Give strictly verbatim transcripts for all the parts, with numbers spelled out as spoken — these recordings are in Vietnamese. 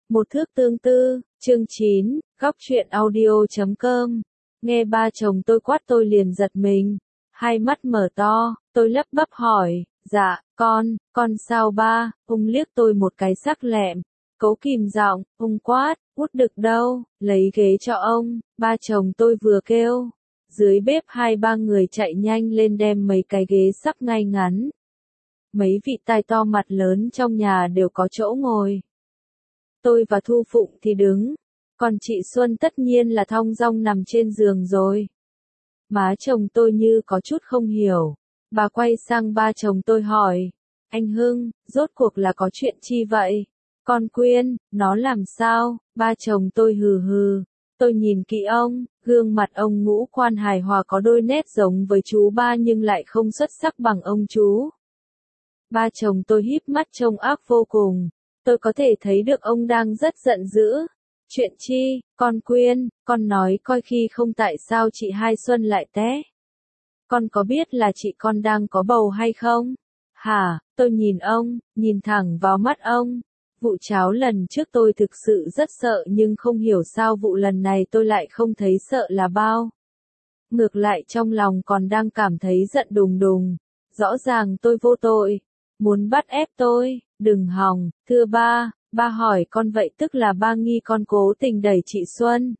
Một thước tương tư, chương chín, góc truyện audio chấm com. Nghe ba chồng tôi quát tôi liền giật mình. Hai mắt mở to, tôi lắp bắp hỏi, dạ, con, con sao ba, ông liếc tôi một cái sắc lẹm. Cố kìm giọng, ông quát, út đực đâu, lấy ghế cho ông, ba chồng tôi vừa kêu. Dưới bếp hai ba người chạy nhanh lên đem mấy cái ghế sắp ngay ngắn. Mấy vị tai to mặt lớn trong nhà đều có chỗ ngồi. Tôi và Thu Phụng thì đứng, còn chị Xuân tất nhiên là thong dong nằm trên giường rồi. Má chồng tôi như có chút không hiểu, bà quay sang ba chồng tôi hỏi, anh Hưng, rốt cuộc là có chuyện chi vậy? Con Quyên, nó làm sao? Ba chồng tôi hừ hừ, tôi nhìn kỹ ông, gương mặt ông ngũ quan hài hòa có đôi nét giống với chú ba nhưng lại không xuất sắc bằng ông chú. Ba chồng tôi híp mắt trông ác vô cùng. Tôi có thể thấy được ông đang rất giận dữ. Chuyện chi, con Quyên, con nói coi khi không tại sao chị Hai Xuân lại té. Con có biết là chị con đang có bầu hay không? Hả, tôi nhìn ông, nhìn thẳng vào mắt ông. Vụ cháo lần trước tôi thực sự rất sợ nhưng không hiểu sao vụ lần này tôi lại không thấy sợ là bao. Ngược lại trong lòng còn đang cảm thấy giận đùng đùng. Rõ ràng tôi vô tội. Muốn bắt ép tôi, đừng hòng, thưa ba, ba hỏi con vậy tức là ba nghi con cố tình đẩy chị Xuân.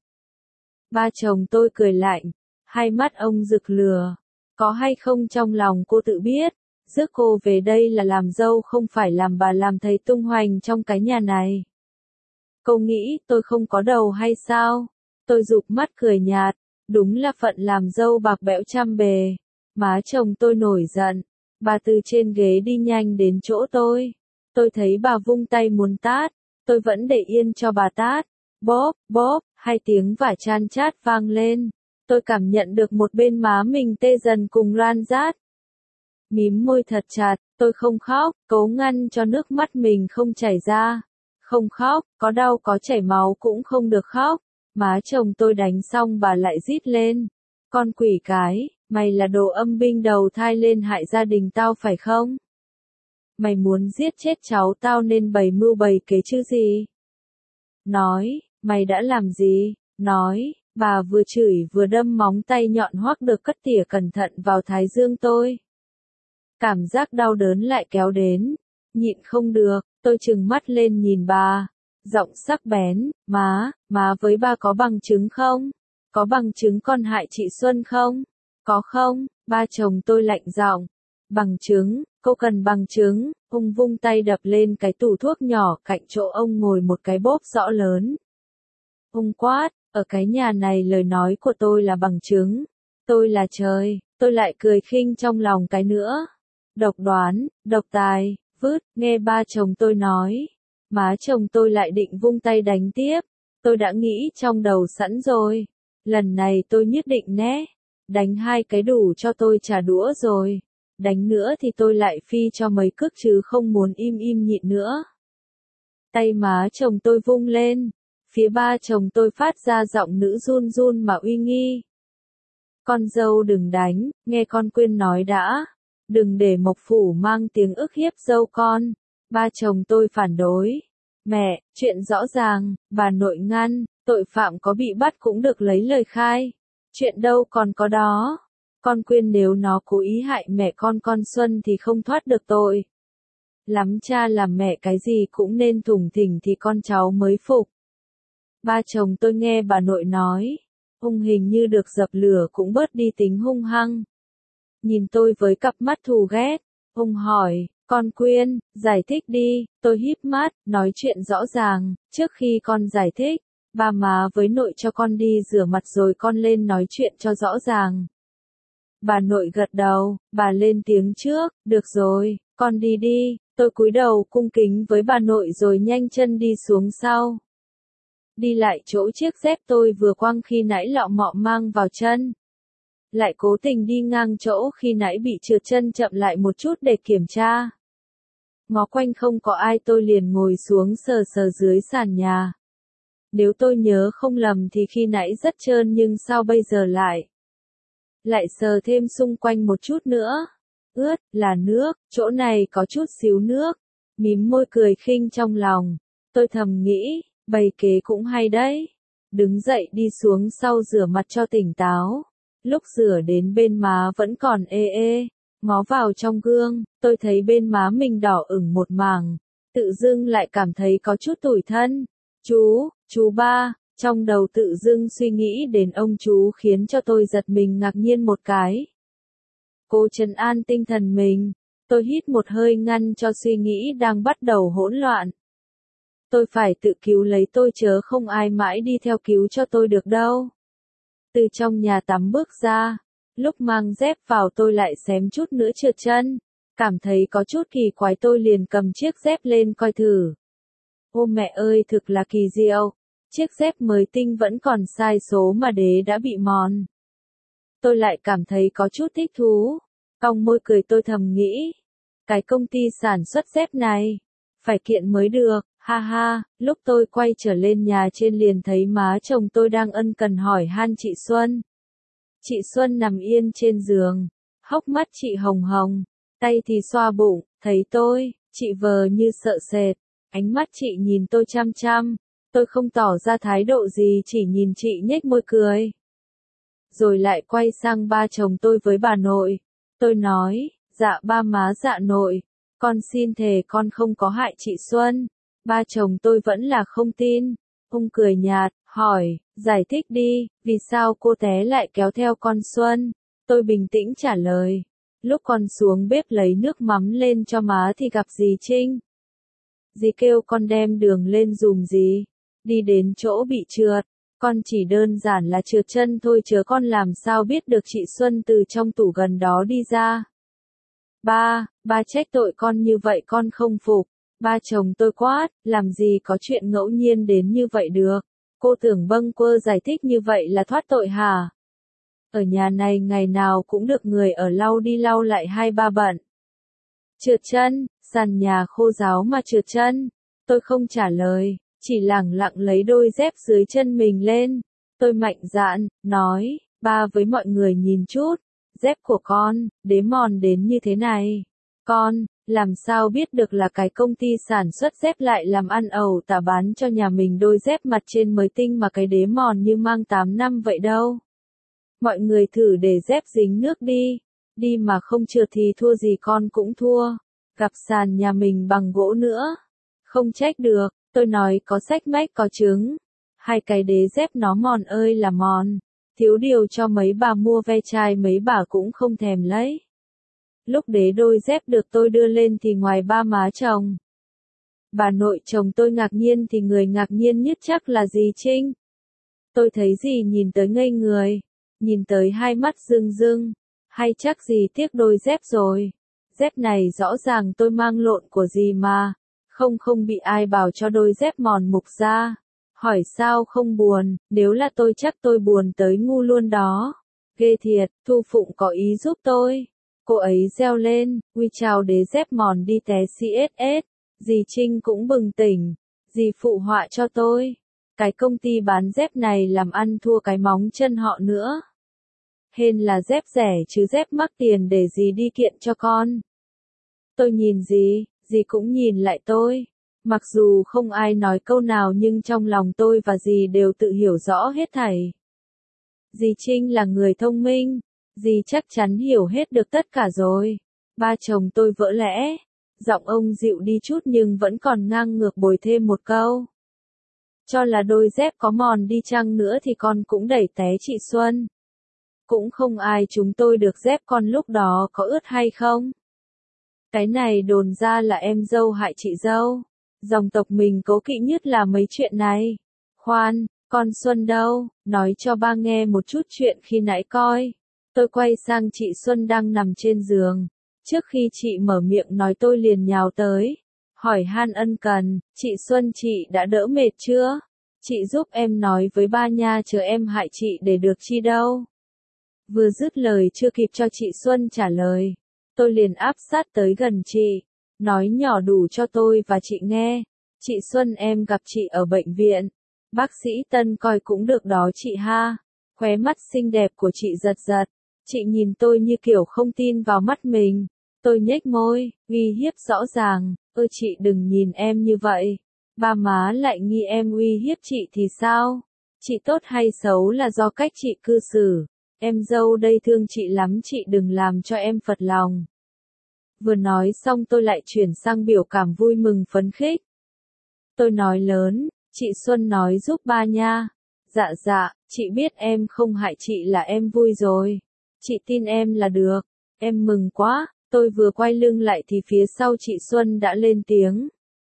Ba chồng tôi cười lạnh, hai mắt ông rực lửa, có hay không trong lòng cô tự biết, rước cô về đây là làm dâu không phải làm bà làm thầy tung hoành trong cái nhà này. Cô nghĩ tôi không có đầu hay sao? Tôi rụp mắt cười nhạt, đúng là phận làm dâu bạc bẽo trăm bề, má chồng tôi nổi giận. Bà từ trên ghế đi nhanh đến chỗ tôi. Tôi thấy bà vung tay muốn tát. Tôi vẫn để yên cho bà tát. Bóp, bóp, hai tiếng vả chan chát vang lên. Tôi cảm nhận được một bên má mình tê dần cùng loan rát. Mím môi thật chặt, tôi không khóc, cố ngăn cho nước mắt mình không chảy ra. Không khóc, có đau có chảy máu cũng không được khóc. Má chồng tôi đánh xong bà lại rít lên. Con quỷ cái. Mày là đồ âm binh đầu thai lên hại gia đình tao phải không? Mày muốn giết chết cháu tao nên bày mưu bày kế chứ gì? Nói, mày đã làm gì? Nói, bà vừa chửi vừa đâm móng tay nhọn hoắc được cất tỉa cẩn thận vào thái dương tôi. Cảm giác đau đớn lại kéo đến. Nhịn không được, tôi trừng mắt lên nhìn bà. Giọng sắc bén, má, má với ba có bằng chứng không? Có bằng chứng con hại chị Xuân không? Có không? Ba chồng tôi lạnh giọng. Bằng chứng, cô cần bằng chứng. Ông vung tay đập lên cái tủ thuốc nhỏ cạnh chỗ ông ngồi một cái bóp rõ lớn. Ông quát, ở cái nhà này lời nói của tôi là bằng chứng. Tôi là trời, tôi lại cười khinh trong lòng cái nữa. Độc đoán, độc tài, vứt, nghe ba chồng tôi nói. Má chồng tôi lại định vung tay đánh tiếp. Tôi đã nghĩ trong đầu sẵn rồi. Lần này tôi nhất định né. Đánh hai cái đủ cho tôi trả đũa rồi. Đánh nữa thì tôi lại phi cho mấy cước chứ không muốn im im nhịn nữa. Tay má chồng tôi vung lên. Phía ba chồng tôi phát ra giọng nữ run run mà uy nghi. Con dâu đừng đánh, nghe con Quyên nói đã. Đừng để Mộc Phủ mang tiếng ức hiếp dâu con. Ba chồng tôi phản đối. Mẹ, chuyện rõ ràng, bà nội ngăn, tội phạm có bị bắt cũng được lấy lời khai. Chuyện đâu còn có đó. Con Quyên nếu nó cố ý hại mẹ con con Xuân thì không thoát được tội. Lắm cha làm mẹ cái gì cũng nên thủng thỉnh thì con cháu mới phục. Ba chồng tôi nghe bà nội nói. Ông hình như được dập lửa cũng bớt đi tính hung hăng. Nhìn tôi với cặp mắt thù ghét. Ông hỏi, con Quyên, giải thích đi. Tôi híp mắt, nói chuyện rõ ràng. Trước khi con giải thích. Ba má với nội cho con đi rửa mặt rồi con lên nói chuyện cho rõ ràng. Bà nội gật đầu, bà lên tiếng trước, được rồi, con đi đi, tôi cúi đầu cung kính với bà nội rồi nhanh chân đi xuống sau. Đi lại chỗ chiếc dép tôi vừa quăng khi nãy lọ mọ mang vào chân. Lại cố tình đi ngang chỗ khi nãy bị trượt chân chậm lại một chút để kiểm tra. Ngó quanh không có ai tôi liền ngồi xuống sờ sờ dưới sàn nhà. Nếu tôi nhớ không lầm thì khi nãy rất trơn nhưng sao bây giờ lại? Lại sờ thêm xung quanh một chút nữa. Ướt, là nước, chỗ này có chút xíu nước. Mím môi cười khinh trong lòng. Tôi thầm nghĩ, Bày kế cũng hay đấy. Đứng dậy đi xuống sau rửa mặt cho tỉnh táo. Lúc rửa đến bên má vẫn còn ê ê. Ngó vào trong gương, tôi thấy bên má mình đỏ ửng một mảng. Tự dưng lại cảm thấy có chút tủi thân. Chú, chú ba, trong đầu tự dưng suy nghĩ đến ông chú khiến cho tôi giật mình ngạc nhiên một cái. Cố trấn an tinh thần mình, tôi hít một hơi ngăn cho suy nghĩ đang bắt đầu hỗn loạn. Tôi phải tự cứu lấy tôi chớ không ai mãi đi theo cứu cho tôi được đâu. Từ trong nhà tắm bước ra, lúc mang dép vào tôi lại xém chút nữa trượt chân. Cảm thấy có chút kỳ quái tôi liền cầm chiếc dép lên coi thử. Ô mẹ ơi thực là kỳ diệu, chiếc dép mới tinh vẫn còn sai số mà đế đã bị mòn. Tôi lại cảm thấy có chút thích thú, cong môi cười tôi thầm nghĩ. Cái công ty sản xuất dép này, phải kiện mới được, ha ha, lúc tôi quay trở lên nhà trên liền thấy má chồng tôi đang ân cần hỏi han chị Xuân. Chị Xuân nằm yên trên giường, hốc mắt chị hồng hồng, tay thì xoa bụng, thấy tôi, chị vờ như sợ sệt, ánh mắt chị nhìn tôi chăm chăm, tôi không tỏ ra thái độ gì chỉ nhìn chị nhếch môi cười. Rồi lại quay sang ba chồng tôi với bà nội, tôi nói, dạ ba má dạ nội, con xin thề con không có hại chị Xuân, ba chồng tôi vẫn là không tin, ông cười nhạt, hỏi, giải thích đi, vì sao cô té lại kéo theo con Xuân, tôi bình tĩnh trả lời. Lúc con xuống bếp lấy nước mắm lên cho má thì gặp dì Trinh. Dì kêu con đem đường lên dùm dì. Đi đến chỗ bị trượt, con chỉ đơn giản là trượt chân thôi chớ con làm sao biết được chị Xuân từ trong tủ gần đó đi ra. Ba, ba trách tội con như vậy con không phục. Ba chồng tôi quát, làm gì có chuyện ngẫu nhiên đến như vậy được. Cô tưởng bâng quơ giải thích như vậy là thoát tội hả? Ở nhà này ngày nào cũng được người ở lau đi lau lại hai ba bận. Trượt chân, sàn nhà khô ráo mà trượt chân. Tôi không trả lời, chỉ lẳng lặng lấy đôi dép dưới chân mình lên. Tôi mạnh dạn, nói, ba với mọi người nhìn chút, dép của con, đế mòn đến như thế này. Con, làm sao biết được là cái công ty sản xuất dép lại làm ăn ẩu tả bán cho nhà mình đôi dép mặt trên mới tinh mà cái đế mòn như mang tám năm vậy đâu. Mọi người thử để dép dính nước đi, đi mà không trượt thì thua gì con cũng thua, gặp sàn nhà mình bằng gỗ nữa. Không trách được, tôi nói có xách mách có trứng, hai cái đế dép nó mòn ơi là mòn, thiếu điều cho mấy bà mua ve chai mấy bà cũng không thèm lấy. Lúc đế đôi dép được tôi đưa lên thì ngoài ba má chồng, bà nội chồng tôi ngạc nhiên thì người ngạc nhiên nhất chắc là dì Trinh. Tôi thấy dì nhìn tới ngây người. Nhìn tới hai mắt rưng rưng, hay chắc gì tiếc đôi dép rồi. Dép này rõ ràng tôi mang lộn của gì mà, không không bị ai bảo cho đôi dép mòn mục ra. Hỏi sao không buồn, nếu là tôi chắc tôi buồn tới ngu luôn đó. Ghê thiệt, Thu Phụng có ý giúp tôi. Cô ấy reo lên, uy chào đế dép mòn đi té xê ét ét. Dì Trinh cũng bừng tỉnh, dì phụ họa cho tôi. Cái công ty bán dép này làm ăn thua cái móng chân họ nữa. Hên là dép rẻ chứ dép mắc tiền để dì đi kiện cho con. Tôi nhìn dì, dì cũng nhìn lại tôi. Mặc dù không ai nói câu nào nhưng trong lòng tôi và dì đều tự hiểu rõ hết thảy. Dì Trinh là người thông minh, dì chắc chắn hiểu hết được tất cả rồi. Ba chồng tôi vỡ lẽ, giọng ông dịu đi chút nhưng vẫn còn ngang ngược bồi thêm một câu. Cho là đôi dép có mòn đi chăng nữa thì con cũng đẩy té chị Xuân. Cũng không ai chúng tôi được dép con lúc đó có ướt hay không. Cái này đồn ra là em dâu hại chị dâu. Dòng tộc mình cố kỵ nhất là mấy chuyện này. Khoan, con Xuân đâu, nói cho ba nghe một chút chuyện khi nãy coi. Tôi quay sang chị Xuân đang nằm trên giường. Trước khi chị mở miệng nói tôi liền nhào tới. Hỏi han ân cần, chị Xuân chị đã đỡ mệt chưa? Chị giúp em nói với ba nha chờ em hại chị để được chi đâu. Vừa dứt lời chưa kịp cho chị Xuân trả lời. Tôi liền áp sát tới gần chị. Nói nhỏ đủ cho tôi và chị nghe. Chị Xuân em gặp chị ở bệnh viện. Bác sĩ Tân coi cũng được đó chị ha. Khóe mắt xinh đẹp của chị giật giật. Chị nhìn tôi như kiểu không tin vào mắt mình. Tôi nhếch môi, uy hiếp rõ ràng. Ơ chị đừng nhìn em như vậy. ba má lại nghi em uy hiếp chị thì sao? Chị tốt hay xấu là do cách chị cư xử. Em dâu đây thương chị lắm, chị đừng làm cho em phật lòng. Vừa nói xong tôi lại chuyển sang biểu cảm vui mừng phấn khích. Tôi nói lớn, chị Xuân nói giúp ba nha. Dạ dạ, chị biết em không hại chị là em vui rồi. Chị tin em là được. Em mừng quá. Tôi vừa quay lưng lại thì phía sau chị Xuân đã lên tiếng.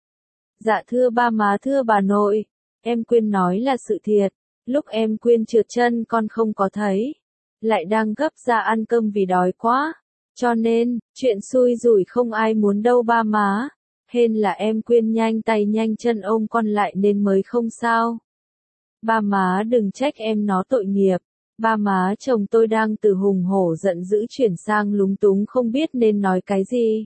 Dạ thưa ba má, thưa bà nội. Em Quyên nói là sự thiệt. Lúc em Quyên trượt chân con không có thấy. Lại đang gấp ra ăn cơm vì đói quá. Cho nên, chuyện xui rủi không ai muốn đâu ba má. Hên là em Quyên nhanh tay nhanh chân ôm con lại nên mới không sao. Ba má đừng trách em nó tội nghiệp. Ba má chồng tôi đang từ hùng hổ giận dữ chuyển sang lúng túng không biết nên nói cái gì.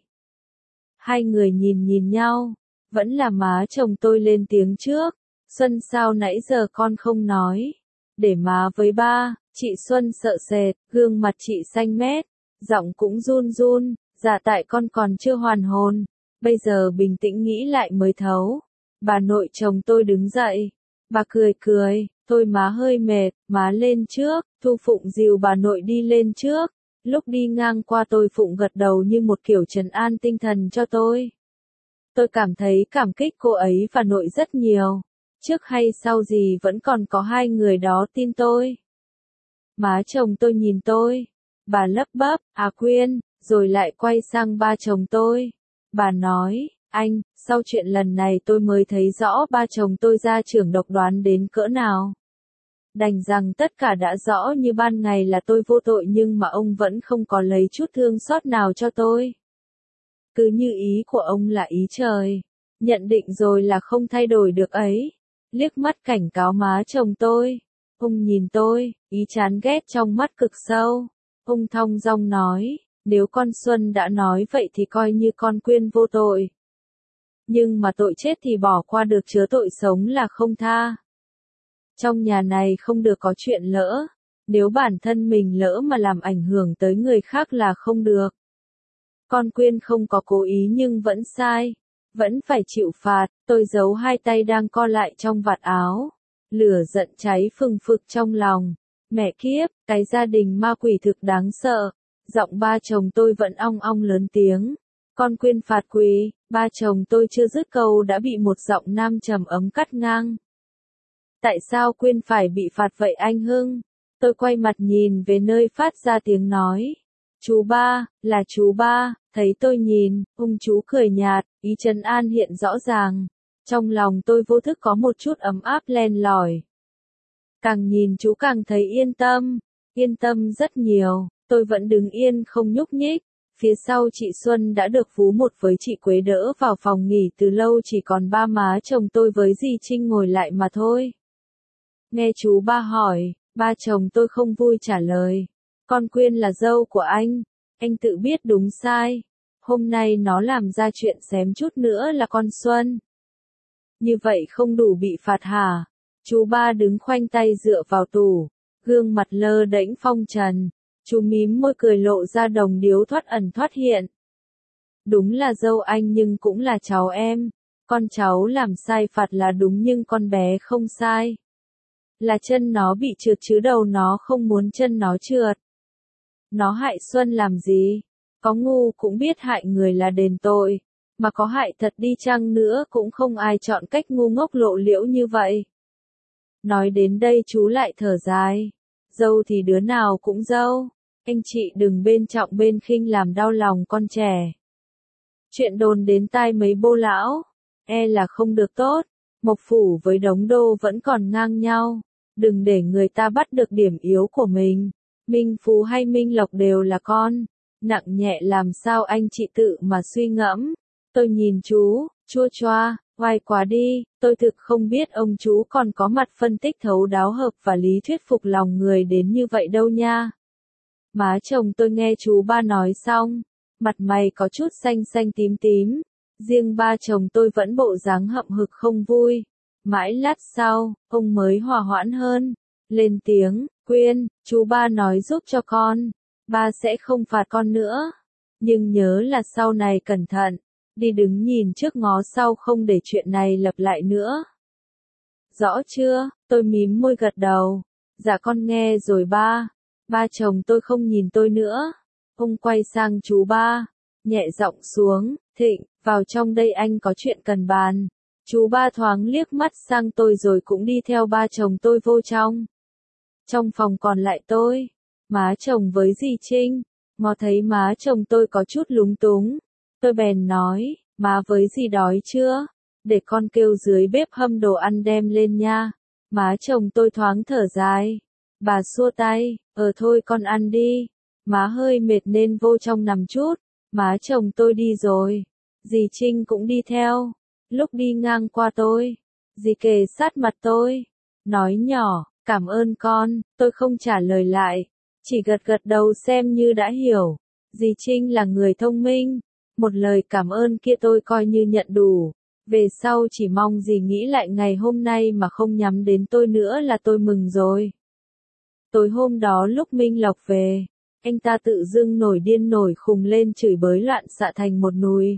Hai người nhìn nhìn nhau. Vẫn là má chồng tôi lên tiếng trước. Xuân sao nãy giờ con không nói. Để má với ba. Chị Xuân sợ sệt, gương mặt chị xanh mét. Giọng cũng run run. Dạ tại con còn chưa hoàn hồn. Bây giờ bình tĩnh nghĩ lại mới thấu. Bà nội chồng tôi đứng dậy. Bà cười cười. Thôi má hơi mệt, má lên trước. Thu Phụng dìu bà nội đi lên trước. Lúc đi ngang qua tôi Phụng gật đầu như một kiểu trấn an tinh thần cho tôi. Tôi cảm thấy cảm kích cô ấy và nội rất nhiều. Trước hay sau gì vẫn còn có hai người đó tin tôi. Má chồng tôi nhìn tôi. Bà lắp bắp, à Quyên, rồi lại quay sang ba chồng tôi. Bà nói, anh, sau chuyện lần này tôi mới thấy rõ ba chồng tôi gia trưởng độc đoán đến cỡ nào. Đành rằng tất cả đã rõ như ban ngày là tôi vô tội nhưng mà ông vẫn không có lấy chút thương xót nào cho tôi. Cứ như ý của ông là ý trời. Nhận định rồi là không thay đổi được ấy. Liếc mắt cảnh cáo má chồng tôi. Ông nhìn tôi, ý chán ghét trong mắt cực sâu. Ông thong dong nói, nếu con Xuân đã nói vậy thì coi như con Quyên vô tội. Nhưng mà tội chết thì bỏ qua được chớ tội sống là không tha. Trong nhà này không được có chuyện lỡ. Nếu bản thân mình lỡ mà làm ảnh hưởng tới người khác là không được. Con Quyên không có cố ý nhưng vẫn sai. Vẫn phải chịu phạt. Tôi giấu hai tay đang co lại trong vạt áo. Lửa giận cháy phừng phực trong lòng. Mẹ kiếp, cái gia đình ma quỷ thực đáng sợ. Giọng ba chồng tôi vẫn ong ong lớn tiếng. Con Quyên phạt quỳ. Ba chồng tôi chưa dứt câu đã bị một giọng nam trầm ấm cắt ngang. Tại sao Quyên phải bị phạt vậy anh Hưng? Tôi quay mặt nhìn về nơi phát ra tiếng nói. Chú ba, là chú ba. Thấy tôi nhìn, ông chú cười nhạt, ý trấn an hiện rõ ràng. Trong lòng tôi vô thức có một chút ấm áp len lỏi. Càng nhìn chú càng thấy yên tâm, yên tâm rất nhiều. Tôi vẫn đứng yên không nhúc nhích. Phía sau chị Xuân đã được Phú một với chị Quế đỡ vào phòng nghỉ từ lâu, chỉ còn ba má chồng tôi với dì Trinh ngồi lại mà thôi. Nghe chú ba hỏi, ba chồng tôi không vui trả lời. Con Quyên là dâu của anh, anh tự biết đúng sai. Hôm nay nó làm ra chuyện xém chút nữa là con Xuân. Như vậy không đủ bị phạt hả? Chú ba đứng khoanh tay dựa vào tủ, gương mặt lơ đễnh phong trần. Chú mím môi cười lộ ra đồng điếu thoát ẩn thoát hiện. Đúng là dâu anh nhưng cũng là cháu em. Con cháu làm sai phạt là đúng nhưng con bé không sai. Là chân nó bị trượt chứ đầu nó không muốn chân nó trượt. Nó hại Xuân làm gì? Có ngu cũng biết hại người là đền tội. Mà có hại thật đi chăng nữa cũng không ai chọn cách ngu ngốc lộ liễu như vậy. Nói đến đây chú lại thở dài. Dâu thì đứa nào cũng dâu. Anh chị đừng bên trọng bên khinh làm đau lòng con trẻ. Chuyện đồn đến tai mấy bô lão, e là không được tốt. Mộc Phủ với Đống Đô vẫn còn ngang nhau. Đừng để người ta bắt được điểm yếu của mình. Minh Phú hay Minh Lộc đều là con. Nặng nhẹ làm sao anh chị tự mà suy ngẫm. Tôi nhìn chú, chua choa, oai quá đi. Tôi thực không biết ông chú còn có mặt phân tích thấu đáo hợp và lý thuyết phục lòng người đến như vậy đâu nha. Má chồng tôi nghe chú ba nói xong, mặt mày có chút xanh xanh tím tím. Riêng ba chồng tôi vẫn bộ dáng hậm hực không vui. Mãi lát sau, ông mới hòa hoãn hơn. Lên tiếng, Quyên, chú ba nói giúp cho con. Ba sẽ không phạt con nữa. Nhưng nhớ là sau này cẩn thận. đi đứng nhìn trước ngó sau không để chuyện này lặp lại nữa. Rõ chưa? Tôi mím môi gật đầu. Dạ con nghe rồi ba. Ba chồng tôi không nhìn tôi nữa. Ông quay sang chú ba, nhẹ giọng xuống, Thịnh, vào trong đây anh có chuyện cần bàn. Chú ba thoáng liếc mắt sang tôi rồi cũng đi theo ba chồng tôi vô trong. Trong phòng còn lại tôi, má chồng với dì Trinh. Ngó thấy má chồng tôi có chút lúng túng. Tôi bèn nói, má với dì đói chưa? Để con kêu dưới bếp hâm đồ ăn đem lên nha. Má chồng tôi thoáng thở dài. Bà xua tay, ờ thôi con ăn đi. Má hơi mệt nên vô trong nằm chút. Má chồng tôi đi rồi. Dì Trinh cũng đi theo. Lúc đi ngang qua tôi, dì kề sát mặt tôi. Nói nhỏ, cảm ơn con. Tôi không trả lời lại. Chỉ gật gật đầu xem như đã hiểu. Dì Trinh là người thông minh. Một lời cảm ơn kia tôi coi như nhận đủ. Về sau chỉ mong dì nghĩ lại ngày hôm nay mà không nhắm đến tôi nữa là tôi mừng rồi. Tối hôm đó lúc Minh Lộc về, anh ta tự dưng nổi điên nổi khùng lên chửi bới loạn xạ thành một nùi.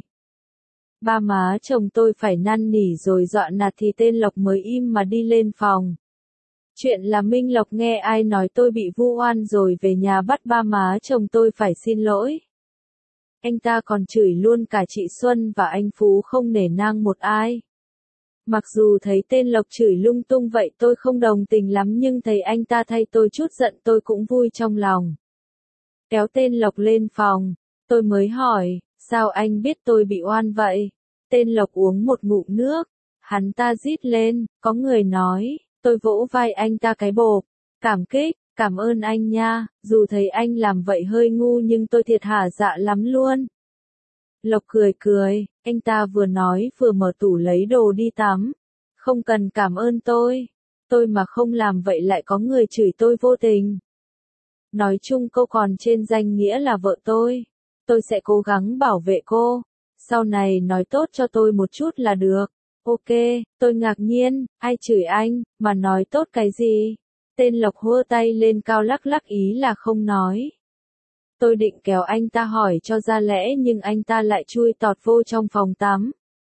Ba má chồng tôi phải năn nỉ rồi dọa nạt thì tên Lộc mới im mà đi lên phòng. Chuyện là Minh Lộc nghe ai nói tôi bị vu oan rồi về nhà bắt ba má chồng tôi phải xin lỗi. Anh ta còn chửi luôn cả chị Xuân và anh Phú không nể nang một ai. Mặc dù thấy tên Lộc chửi lung tung vậy tôi không đồng tình lắm nhưng thấy anh ta thay tôi chút giận tôi cũng vui trong lòng. Kéo tên Lộc lên phòng, tôi mới hỏi, sao anh biết tôi bị oan vậy? Tên Lộc uống một ngụm nước, hắn ta rít lên, có người nói, tôi vỗ vai anh ta cái bộp, cảm kích, cảm ơn anh nha, dù thấy anh làm vậy hơi ngu nhưng tôi thiệt hả dạ lắm luôn. Lộc cười cười, anh ta vừa nói vừa mở tủ lấy đồ đi tắm. Không cần cảm ơn tôi. Tôi mà không làm vậy lại có người chửi tôi vô tình. Nói chung cô còn trên danh nghĩa là vợ tôi. Tôi sẽ cố gắng bảo vệ cô. Sau này nói tốt cho tôi một chút là được. Ok, tôi ngạc nhiên, ai chửi anh, mà nói tốt cái gì? Tên Lộc hua tay lên cao lắc lắc ý là không nói. Tôi định kéo anh ta hỏi cho ra lẽ nhưng anh ta lại chui tọt vô trong phòng tắm.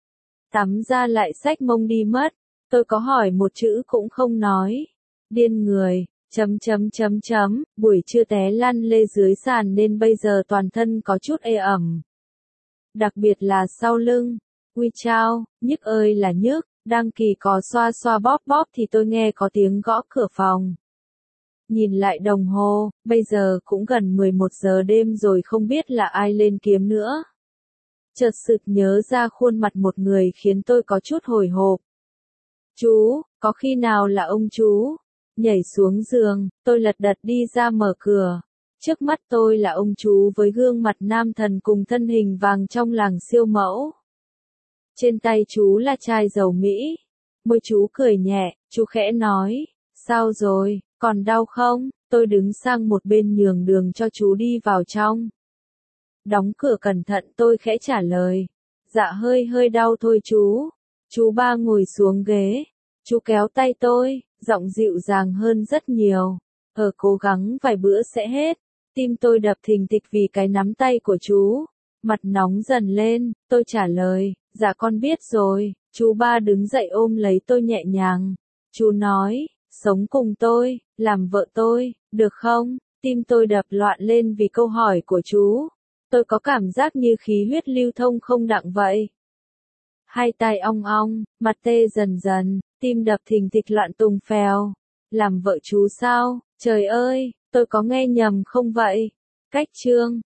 Tắm ra lại xách mông đi mất. Tôi có hỏi một chữ cũng không nói. Điên người, chấm chấm chấm chấm, buổi trưa té lăn lê dưới sàn nên bây giờ toàn thân có chút ê ẩm. Đặc biệt là sau lưng. Ui chao, nhức ơi là nhức, đang kỳ cò xoa xoa bóp bóp thì tôi nghe có tiếng gõ cửa phòng. Nhìn lại đồng hồ, bây giờ cũng gần mười một giờ đêm rồi không biết là ai lên kiếm nữa. Chợt sực nhớ ra khuôn mặt một người khiến tôi có chút hồi hộp. Chú, có khi nào là ông chú? Nhảy xuống giường, tôi lật đật đi ra mở cửa. Trước mắt tôi là ông chú với gương mặt nam thần cùng thân hình vàng trong làng siêu mẫu. Trên tay chú là chai dầu Mỹ. Môi chú cười nhẹ, chú khẽ nói, sao rồi, còn đau không? Tôi đứng sang một bên nhường đường cho chú đi vào trong. Đóng cửa cẩn thận tôi khẽ trả lời. Dạ hơi hơi đau thôi chú. Chú ba ngồi xuống ghế. Chú kéo tay tôi, giọng dịu dàng hơn rất nhiều. Ờ cố gắng vài bữa sẽ hết. Tim tôi đập thình thịch vì cái nắm tay của chú. Mặt nóng dần lên, tôi trả lời, dạ con biết rồi. Chú ba đứng dậy ôm lấy tôi nhẹ nhàng. Chú nói, sống cùng tôi, làm vợ tôi, được không? Tim tôi đập loạn lên vì câu hỏi của chú. Tôi có cảm giác như khí huyết lưu thông không đặng vậy. Hai tay ong ong, mặt tê dần dần, tim đập thình thịch loạn tùng phèo. Làm vợ chú sao? Trời ơi, tôi có nghe nhầm không vậy? Cách chương